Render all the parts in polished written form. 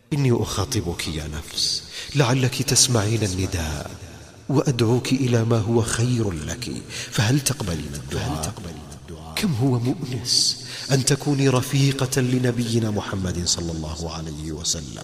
إني أخاطبك يا نفس لعلك تسمعين النداء، وأدعوك إلى ما هو خير لك، فهل تقبلين الدعاء؟ كم هو مؤنس أن تكوني رفيقة لنبينا محمد صلى الله عليه وسلم.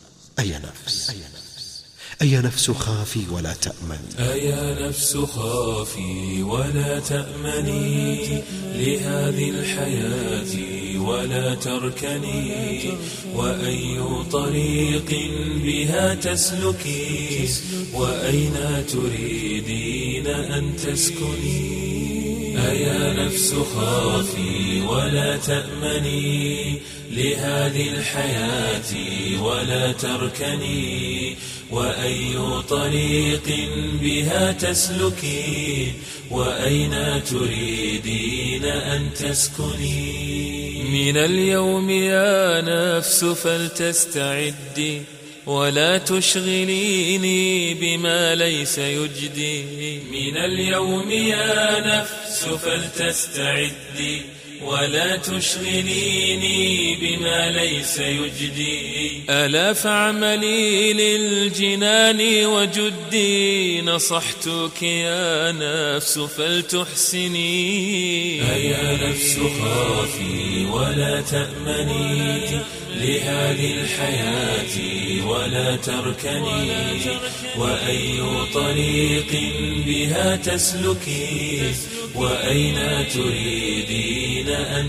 أي نفس خافي ولا تأمني، أيا نفس خافي ولا تأمني لهذه الحياة ولا تركني، وأي طريق بها تسلكي، وأين تريدين أن تسكني. أيا نفس خافي ولا تأمني لهذه الحياة ولا تركني، وأي طريق بها تسلكي، وأين تريدين أن تسكني. من اليوم يا نفس فلتستعدي، ولا تشغليني بما ليس يجدي. من اليوم يا نفس فلتستعدي، ولا تشغليني بما ليس يجدي. ألا فاعملي للجنان وجدي، نصحتك يا نفس فلتحسني. أيا نفس خافي ولا تأمني لهذه الحياة ولا تركني، وأي طريق بها تسلكي، وأين تريدين أن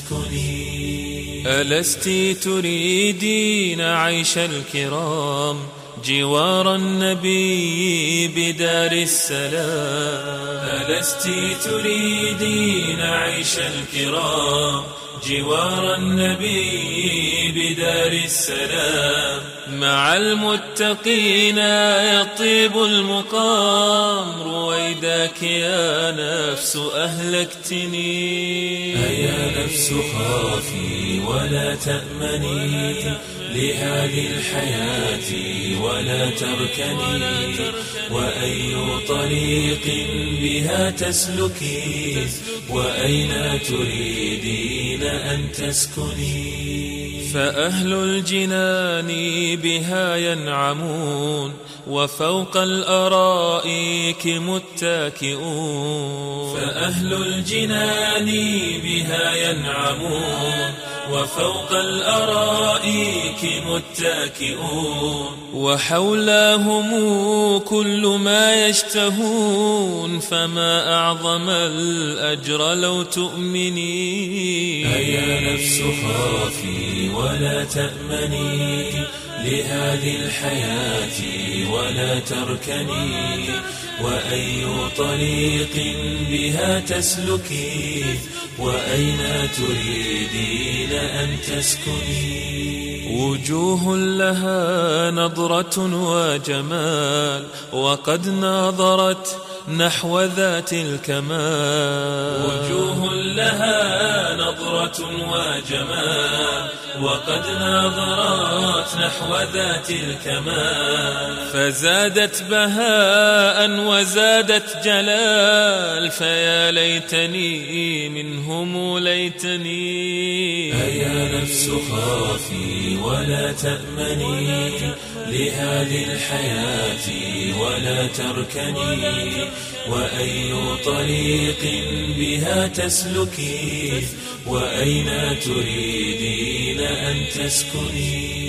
تسكني. ألست تريدين عيش الكرام جوار النبي بدار السلام؟ ألست تريدين عيش الكرام جوار النبي بدار السلام؟ مع المتقين يطيب المقام، رويداك يا نفس أهلكتني. أيا نفس خافي ولا تأمني لهذه الحياة ولا تركني، وأي طريق بها تسلكي، وأين تريدين أن تسكني. فأهل الجنان بها ينعمون، وفوق الأرائك متكئون. فأهل الجنان بها ينعمون، وفوق الأرائك متكئون. وحولهم كل ما يشتهون، فما أعظم الأجر لو تؤمني. أيا نفس خافي ولا تأمني لهذه الحياة ولا تركني، وأي طريق بها تسلكي، وأين تريدين أن تسكني. وجوه لها نظرة وجمال، وقد ناظرت نحو ذات الكمال. وجوه لها نظرة وجمال، وقد ناظرت نحو ذات الكمال. فزادت بهاء وزادت جلال، فيا ليتني منهم ليتني. أيا نفس خافي ولا تأمني لهذه الحياة ولا تركني، وأي طريق بها تسلكي، وأين تريدين أن تسكني.